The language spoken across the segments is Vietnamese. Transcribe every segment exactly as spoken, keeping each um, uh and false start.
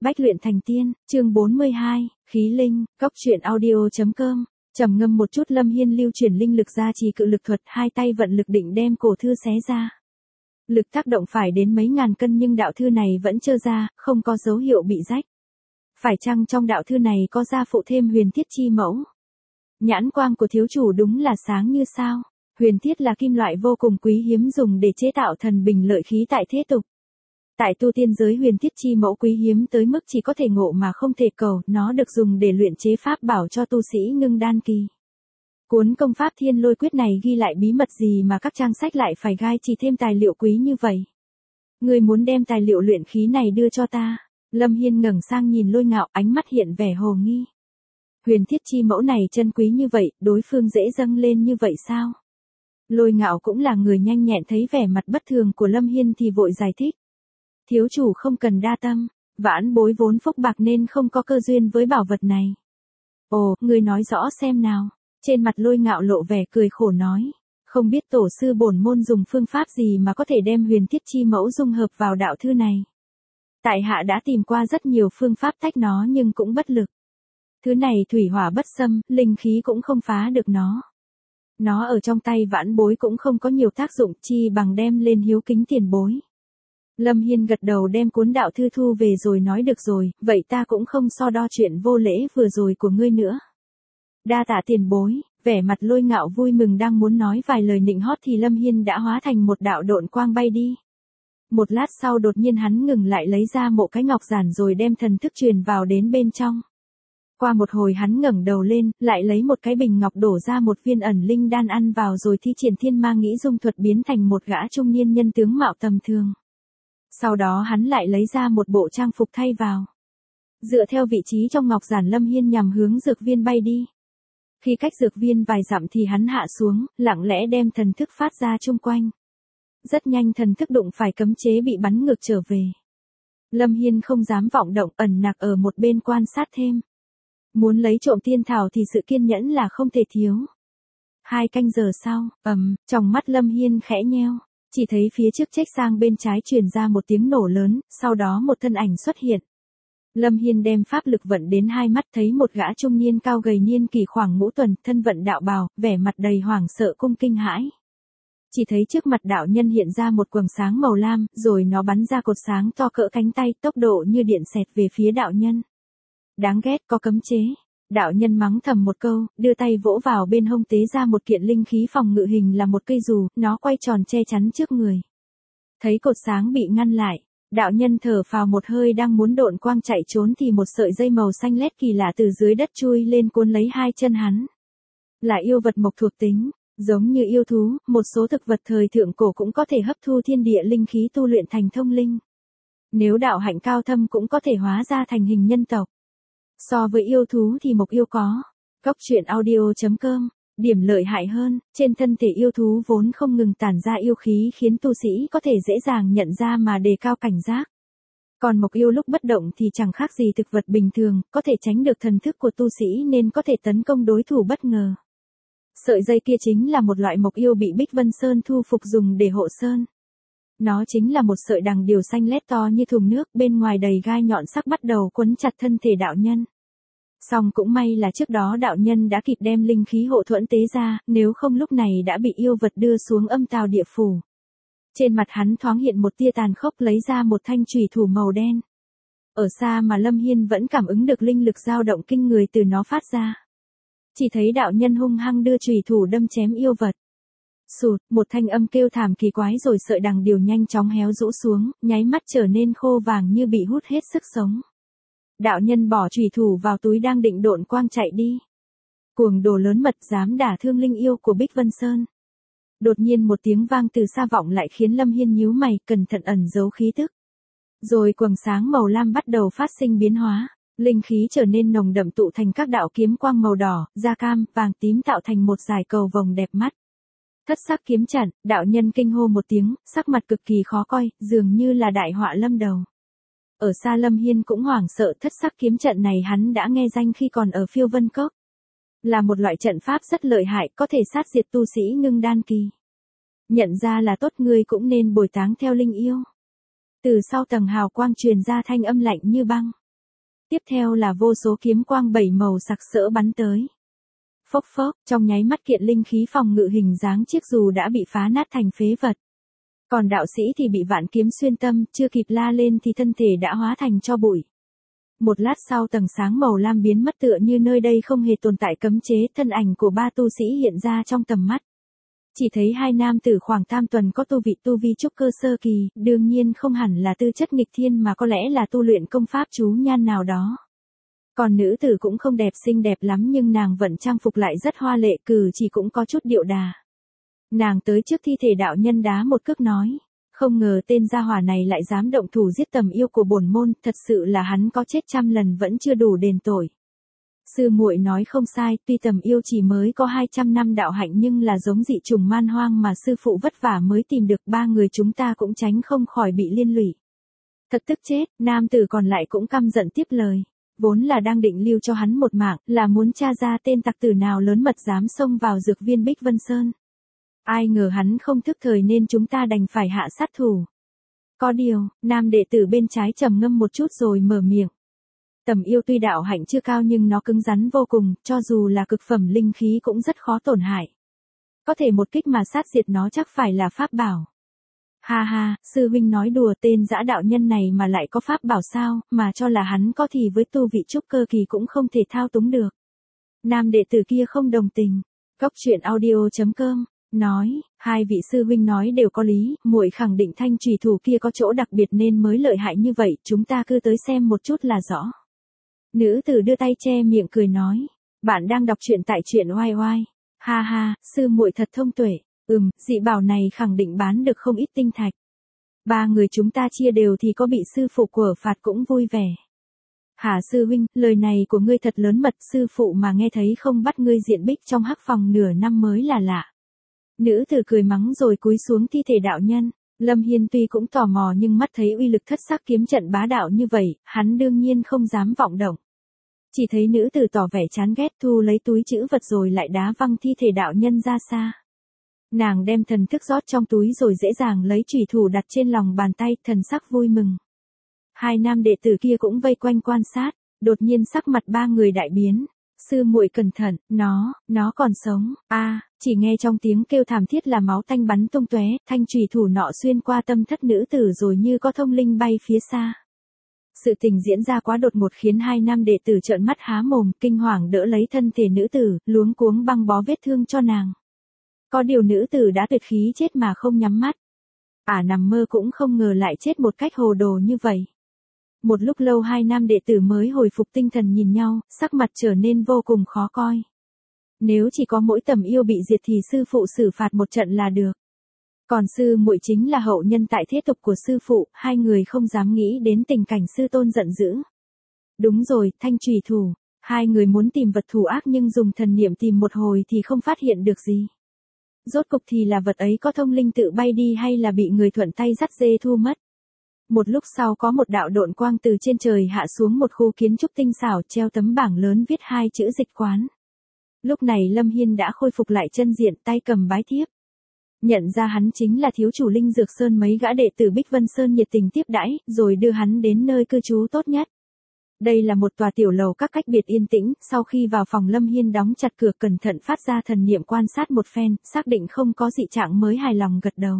Bách luyện thành tiên, chương bốn mươi hai, khí linh, cốc truyện audio chấm com. Trầm ngâm một chút, Lâm Hiên lưu chuyển linh lực ra trì cự lực thuật, hai tay vận lực định đem cổ thư xé ra. Lực tác động phải đến mấy ngàn cân nhưng đạo thư này vẫn trơ ra, không có dấu hiệu bị rách. Phải chăng trong đạo thư này có gia phụ thêm huyền thiết chi mẫu? Nhãn quang của thiếu chủ đúng là sáng như sao. Huyền thiết là kim loại vô cùng quý hiếm dùng để chế tạo thần bình lợi khí tại thế tục. Tại tu tiên giới, huyền thiết chi mẫu quý hiếm tới mức chỉ có thể ngộ mà không thể cầu, nó được dùng để luyện chế pháp bảo cho tu sĩ ngưng đan kỳ. Cuốn công pháp Thiên Lôi Quyết này ghi lại bí mật gì mà các trang sách lại phải gai chỉ thêm tài liệu quý như vậy? Ngươi muốn đem tài liệu luyện khí này đưa cho ta? Lâm Hiên ngẩng sang nhìn Lôi Ngạo, ánh mắt hiện vẻ hồ nghi. Huyền thiết chi mẫu này chân quý như vậy, đối phương dễ dâng lên như vậy sao? Lôi Ngạo cũng là người nhanh nhẹn, thấy vẻ mặt bất thường của Lâm Hiên thì vội giải thích. Thiếu chủ không cần đa tâm, vãn bối vốn phúc bạc nên không có cơ duyên với bảo vật này. Ồ, ngươi nói rõ xem nào. Trên mặt Lôi Ngạo lộ vẻ cười khổ nói. Không biết tổ sư bổn môn dùng phương pháp gì mà có thể đem huyền thiết chi mẫu dung hợp vào đạo thư này. Tại hạ đã tìm qua rất nhiều phương pháp tách nó nhưng cũng bất lực. Thứ này thủy hỏa bất xâm, linh khí cũng không phá được nó. Nó ở trong tay vãn bối cũng không có nhiều tác dụng, chi bằng đem lên hiếu kính tiền bối. Lâm Hiên gật đầu, đem cuốn đạo thư thu về rồi nói được rồi, vậy ta cũng không so đo chuyện vô lễ vừa rồi của ngươi nữa. Đa tạ tiền bối. Vẻ mặt Lôi Ngạo vui mừng đang muốn nói vài lời nịnh hót thì Lâm Hiên đã hóa thành một đạo độn quang bay đi. Một lát sau đột nhiên hắn ngừng lại, lấy ra một cái ngọc giản rồi đem thần thức truyền vào đến bên trong. Qua một hồi hắn ngẩng đầu lên, lại lấy một cái bình ngọc đổ ra một viên ẩn linh đan ăn vào rồi thi triển thiên ma nghĩ dung thuật biến thành một gã trung niên nhân tướng mạo tầm thường. Sau đó hắn lại lấy ra một bộ trang phục thay vào. Dựa theo vị trí trong ngọc giản, Lâm Hiên nhằm hướng dược viên bay đi. Khi cách dược viên vài dặm thì hắn hạ xuống, lặng lẽ đem thần thức phát ra chung quanh. Rất nhanh thần thức đụng phải cấm chế bị bắn ngược trở về. Lâm Hiên không dám vọng động, ẩn nặc ở một bên quan sát thêm. Muốn lấy trộm tiên thảo thì sự kiên nhẫn là không thể thiếu. Hai canh giờ sau, ầm, trong mắt Lâm Hiên khẽ nheo. Chỉ thấy phía trước chếch sang bên trái truyền ra một tiếng nổ lớn, sau đó một thân ảnh xuất hiện. Lâm Hiên đem pháp lực vận đến hai mắt, thấy một gã trung niên cao gầy niên kỷ khoảng ngũ tuần, thân vận đạo bào, vẻ mặt đầy hoảng sợ cung kinh hãi. Chỉ thấy trước mặt đạo nhân hiện ra một quầng sáng màu lam, rồi nó bắn ra cột sáng to cỡ cánh tay, tốc độ như điện xẹt về phía đạo nhân. Đáng ghét, có cấm chế. Đạo nhân mắng thầm một câu, đưa tay vỗ vào bên hông tế ra một kiện linh khí phòng ngự hình là một cây dù, nó quay tròn che chắn trước người. Thấy cột sáng bị ngăn lại, đạo nhân thở phào một hơi, đang muốn độn quang chạy trốn thì một sợi dây màu xanh lét kỳ lạ từ dưới đất chui lên cuốn lấy hai chân hắn. Là yêu vật mộc thuộc tính, giống như yêu thú, một số thực vật thời thượng cổ cũng có thể hấp thu thiên địa linh khí tu luyện thành thông linh. Nếu đạo hạnh cao thâm cũng có thể hóa ra thành hình nhân tộc. So với yêu thú thì mộc yêu có. Cốc truyện audio chấm com. Điểm lợi hại hơn, trên thân thể yêu thú vốn không ngừng tản ra yêu khí khiến tu sĩ có thể dễ dàng nhận ra mà đề cao cảnh giác. Còn mộc yêu lúc bất động thì chẳng khác gì thực vật bình thường, có thể tránh được thần thức của tu sĩ nên có thể tấn công đối thủ bất ngờ. Sợi dây kia chính là một loại mộc yêu bị Bích Vân Sơn thu phục dùng để hộ sơn. Nó chính là một sợi đằng điều xanh lét to như thùng nước, bên ngoài đầy gai nhọn sắc, bắt đầu quấn chặt thân thể đạo nhân. Song cũng may là trước đó đạo nhân đã kịp đem linh khí hộ thuẫn tế ra, nếu không lúc này đã bị yêu vật đưa xuống âm tào địa phủ. Trên mặt hắn thoáng hiện một tia tàn khốc, lấy ra một thanh chùy thủ màu đen. Ở xa mà Lâm Hiên vẫn cảm ứng được linh lực dao động kinh người từ nó phát ra. Chỉ thấy đạo nhân hung hăng đưa chùy thủ đâm chém yêu vật. Sụt, một thanh âm kêu thảm kỳ quái rồi sợi đằng điều nhanh chóng héo rũ xuống, nháy mắt trở nên khô vàng như bị hút hết sức sống. Đạo nhân bỏ chùy thủ vào túi đang định độn quang chạy đi. Cuồng đồ lớn mật dám đả thương linh yêu của Bích Vân Sơn. Đột nhiên một tiếng vang từ xa vọng lại khiến Lâm Hiên nhíu mày, cẩn thận ẩn giấu khí tức. Rồi quầng sáng màu lam bắt đầu phát sinh biến hóa, linh khí trở nên nồng đậm tụ thành các đạo kiếm quang màu đỏ, da cam, vàng tím tạo thành một dải cầu vồng đẹp mắt. Thất sắc kiếm trận, đạo nhân kinh hô một tiếng, sắc mặt cực kỳ khó coi, dường như là đại họa lâm đầu. Ở xa Lâm Hiên cũng hoảng sợ, thất sắc kiếm trận này hắn đã nghe danh khi còn ở Phiêu Vân Cốc. Là một loại trận pháp rất lợi hại, có thể sát diệt tu sĩ ngưng đan kỳ. Nhận ra là tốt, ngươi cũng nên bồi táng theo linh yêu. Từ sau tầng hào quang truyền ra thanh âm lạnh như băng. Tiếp theo là vô số kiếm quang bảy màu sặc sỡ bắn tới. Phốc phốc, trong nháy mắt kiện linh khí phòng ngự hình dáng chiếc dù đã bị phá nát thành phế vật. Còn đạo sĩ thì bị vạn kiếm xuyên tâm, chưa kịp la lên thì thân thể đã hóa thành tro bụi. Một lát sau tầng sáng màu lam biến mất tựa như nơi đây không hề tồn tại cấm chế, thân ảnh của ba tu sĩ hiện ra trong tầm mắt. Chỉ thấy hai nam tử khoảng tam tuần có tu vị tu vi trúc cơ sơ kỳ, đương nhiên không hẳn là tư chất nghịch thiên mà có lẽ là tu luyện công pháp chú nhan nào đó. Còn nữ tử cũng không đẹp xinh đẹp lắm nhưng nàng vẫn trang phục lại rất hoa lệ, cử chỉ cũng có chút điệu đà. Nàng tới trước thi thể đạo nhân đá một cước nói, không ngờ tên gia hỏa này lại dám động thủ giết tầm yêu của bổn môn, thật sự là hắn có chết trăm lần vẫn chưa đủ đền tội. Sư muội nói không sai, tuy tầm yêu chỉ mới có hai trăm năm đạo hạnh nhưng là giống dị trùng man hoang mà sư phụ vất vả mới tìm được, ba người chúng ta cũng tránh không khỏi bị liên lụy. Thật tức chết, nam tử còn lại cũng căm giận tiếp lời. Vốn là đang định lưu cho hắn một mạng, là muốn tra ra tên tặc tử nào lớn mật dám xông vào dược viên Bích Vân Sơn. Ai ngờ hắn không thức thời nên chúng ta đành phải hạ sát thủ. Có điều, nam đệ tử bên trái trầm ngâm một chút rồi mở miệng. Tầm yêu tuy đạo hạnh chưa cao nhưng nó cứng rắn vô cùng, cho dù là cực phẩm linh khí cũng rất khó tổn hại. Có thể một kích mà sát diệt nó chắc phải là pháp bảo. Ha ha, sư huynh nói đùa, tên dã đạo nhân này mà lại có pháp bảo sao, mà cho là hắn có thì với tu vị trúc cơ kỳ cũng không thể thao túng được. Nam đệ tử kia không đồng tình. Cốc truyện audio chấm com nói, hai vị sư huynh nói đều có lý, muội khẳng định thanh trùy thủ kia có chỗ đặc biệt nên mới lợi hại như vậy, chúng ta cứ tới xem một chút là rõ. Nữ tử đưa tay che miệng cười nói, bạn đang đọc truyện tại truyện oai oai. Ha ha, sư muội thật thông tuệ. Ừm, dị bảo này khẳng định bán được không ít tinh thạch. Ba người chúng ta chia đều thì có bị sư phụ của phạt cũng vui vẻ. Hả sư huynh, lời này của ngươi thật lớn mật, sư phụ mà nghe thấy không bắt ngươi diện bích trong hắc phòng nửa năm mới là lạ. Nữ tử cười mắng rồi cúi xuống thi thể đạo nhân. Lâm Hiên tuy cũng tò mò nhưng mắt thấy uy lực thất sắc kiếm trận bá đạo như vậy, hắn đương nhiên không dám vọng động. Chỉ thấy nữ tử tỏ vẻ chán ghét thu lấy túi trữ vật rồi lại đá văng thi thể đạo nhân ra xa. Nàng đem thần thức rót trong túi rồi dễ dàng lấy chủy thủ đặt trên lòng bàn tay, thần sắc vui mừng. Hai nam đệ tử kia cũng vây quanh quan sát, đột nhiên sắc mặt ba người đại biến. Sư muội cẩn thận, nó, nó còn sống. A, chỉ nghe trong tiếng kêu thảm thiết là máu tanh bắn tung tóe, thanh chủy thủ nọ xuyên qua tâm thất nữ tử rồi như có thông linh bay phía xa. Sự tình diễn ra quá đột ngột khiến hai nam đệ tử trợn mắt há mồm, kinh hoàng đỡ lấy thân thể nữ tử, luống cuống băng bó vết thương cho nàng. Có điều nữ tử đã tuyệt khí chết mà không nhắm mắt. Ả nằm mơ cũng không ngờ lại chết một cách hồ đồ như vậy. Một lúc lâu hai nam đệ tử mới hồi phục tinh thần nhìn nhau, sắc mặt trở nên vô cùng khó coi. Nếu chỉ có mỗi tầm yêu bị diệt thì sư phụ xử phạt một trận là được. Còn sư muội chính là hậu nhân tại thế tục của sư phụ, hai người không dám nghĩ đến tình cảnh sư tôn giận dữ. Đúng rồi, thanh chủy thủ. Hai người muốn tìm vật thủ ác nhưng dùng thần niệm tìm một hồi thì không phát hiện được gì. Rốt cục thì là vật ấy có thông linh tự bay đi hay là bị người thuận tay dắt dê thu mất. Một lúc sau có một đạo độn quang từ trên trời hạ xuống một khu kiến trúc tinh xảo treo tấm bảng lớn viết hai chữ dịch quán. Lúc này Lâm Hiên đã khôi phục lại chân diện, tay cầm bái thiếp. Nhận ra hắn chính là thiếu chủ Linh Dược Sơn, mấy gã đệ tử Bích Vân Sơn nhiệt tình tiếp đãi, rồi đưa hắn đến nơi cư trú tốt nhất. Đây là một tòa tiểu lầu các cách biệt yên tĩnh, sau khi vào phòng Lâm Hiên đóng chặt cửa cẩn thận phát ra thần niệm quan sát một phen, xác định không có dị trạng mới hài lòng gật đầu.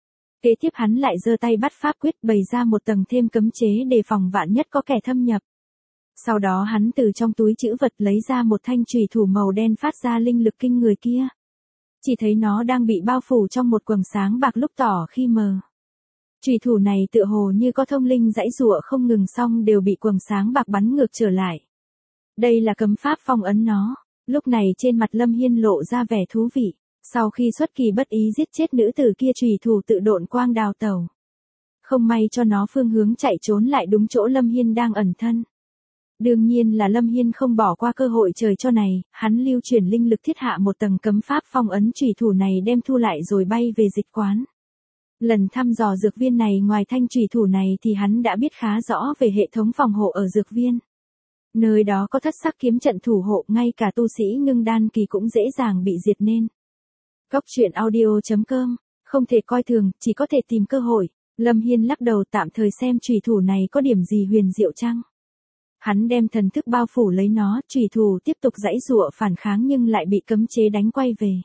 Kế tiếp hắn lại giơ tay bắt pháp quyết bày ra một tầng thêm cấm chế đề phòng vạn nhất có kẻ thâm nhập. Sau đó hắn từ trong túi trữ vật lấy ra một thanh chùy thủ màu đen phát ra linh lực kinh người kia. Chỉ thấy nó đang bị bao phủ trong một quầng sáng bạc lúc tỏ khi mờ. Chùy thủ này tựa hồ như có thông linh giãy giụa không ngừng xong đều bị quầng sáng bạc bắn ngược trở lại. Đây là cấm pháp phong ấn nó. Lúc này trên mặt Lâm Hiên lộ ra vẻ thú vị. Sau khi xuất kỳ bất ý giết chết nữ tử kia, chùy thủ tự độn quang đào tẩu. Không may cho nó phương hướng chạy trốn lại đúng chỗ Lâm Hiên đang ẩn thân. Đương nhiên là Lâm Hiên không bỏ qua cơ hội trời cho này, hắn lưu chuyển linh lực thiết hạ một tầng cấm pháp phong ấn chùy thủ này đem thu lại rồi bay về dịch quán. Lần thăm dò dược viên này ngoài thanh chùy thủ này thì hắn đã biết khá rõ về hệ thống phòng hộ ở dược viên. Nơi đó có thất sắc kiếm trận thủ hộ, ngay cả tu sĩ ngưng đan kỳ cũng dễ dàng bị diệt nên. Cốc truyện audio chấm com, không thể coi thường, chỉ có thể tìm cơ hội. Lâm Hiên lắc đầu, tạm thời xem chùy thủ này có điểm gì huyền diệu chăng? Hắn đem thần thức bao phủ lấy nó, chủy thủ tiếp tục giãy giụa phản kháng nhưng lại bị cấm chế đánh quay về.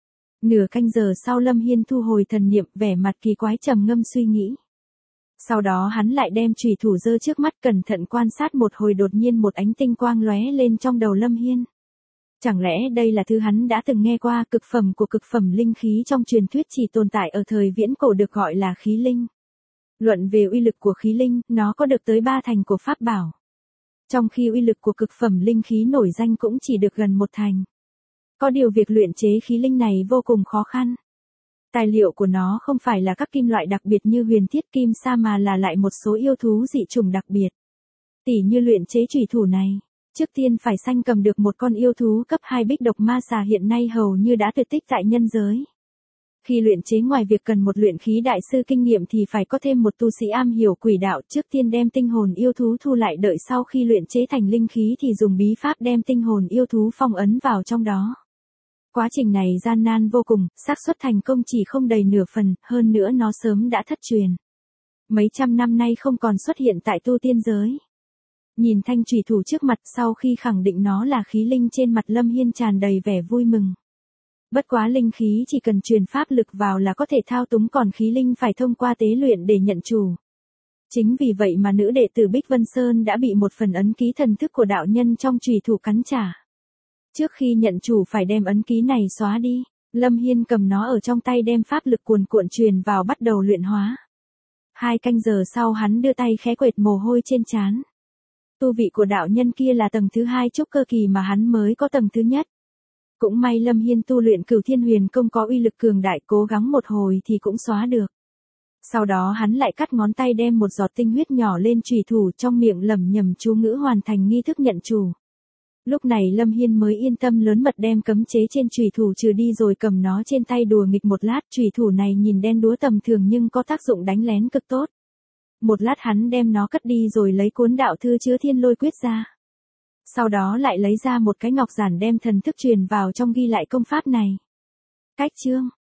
Nửa canh giờ sau Lâm Hiên thu hồi thần niệm, vẻ mặt kỳ quái trầm ngâm suy nghĩ. Sau đó hắn lại đem chủy thủ giơ trước mắt cẩn thận quan sát một hồi, đột nhiên một ánh tinh quang lóe lên trong đầu Lâm Hiên. Chẳng lẽ đây là thứ hắn đã từng nghe qua, cực phẩm của cực phẩm linh khí trong truyền thuyết chỉ tồn tại ở thời viễn cổ được gọi là khí linh. Luận về uy lực của khí linh, nó có được tới ba thành của pháp bảo. Trong khi uy lực của cực phẩm linh khí nổi danh cũng chỉ được gần một thành. Có điều việc luyện chế khí linh này vô cùng khó khăn. Tài liệu của nó không phải là các kim loại đặc biệt như huyền thiết kim sa mà là lại một số yêu thú dị chủng đặc biệt. Tỉ như luyện chế chủy thủ này, trước tiên phải sanh cầm được một con yêu thú cấp hai bích độc ma xà hiện nay hầu như đã tuyệt tích tại nhân giới. Khi luyện chế ngoài việc cần một luyện khí đại sư kinh nghiệm thì phải có thêm một tu sĩ am hiểu quỷ đạo, trước tiên đem tinh hồn yêu thú thu lại, đợi sau khi luyện chế thành linh khí thì dùng bí pháp đem tinh hồn yêu thú phong ấn vào trong đó. Quá trình này gian nan vô cùng, xác suất thành công chỉ không đầy nửa phần, hơn nữa nó sớm đã thất truyền. Mấy trăm năm nay không còn xuất hiện tại tu tiên giới. Nhìn thanh chủy thủ trước mặt, sau khi khẳng định nó là khí linh, trên mặt Lâm Hiên tràn đầy vẻ vui mừng. Bất quá linh khí chỉ cần truyền pháp lực vào là có thể thao túng, còn khí linh phải thông qua tế luyện để nhận chủ. Chính vì vậy mà nữ đệ tử Bích Vân Sơn đã bị một phần ấn ký thần thức của đạo nhân trong chủy thủ cắn trả. Trước khi nhận chủ phải đem ấn ký này xóa đi. Lâm Hiên cầm nó ở trong tay, đem pháp lực cuồn cuộn truyền vào, bắt đầu luyện hóa. Hai canh giờ sau hắn đưa tay khẽ quệt mồ hôi trên trán. Tu vị của đạo nhân kia là tầng thứ hai trúc cơ kỳ mà hắn mới có tầng thứ nhất. Cũng may Lâm Hiên tu luyện Cửu Thiên Huyền Công có uy lực cường đại, cố gắng một hồi thì cũng xóa được. Sau đó hắn lại cắt ngón tay, đem một giọt tinh huyết nhỏ lên chủy thủ, trong miệng lẩm nhẩm chú ngữ hoàn thành nghi thức nhận chủ. Lúc này Lâm Hiên mới yên tâm lớn mật đem cấm chế trên chủy thủ trừ đi, rồi cầm nó trên tay đùa nghịch một lát. Chủy thủ này nhìn đen đúa tầm thường nhưng có tác dụng đánh lén cực tốt. Một lát hắn đem nó cất đi rồi lấy cuốn đạo thư chứa Thiên Lôi Quyết ra. Sau đó lại lấy ra một cái ngọc giản, đem thần thức truyền vào trong ghi lại công pháp này. Cách chương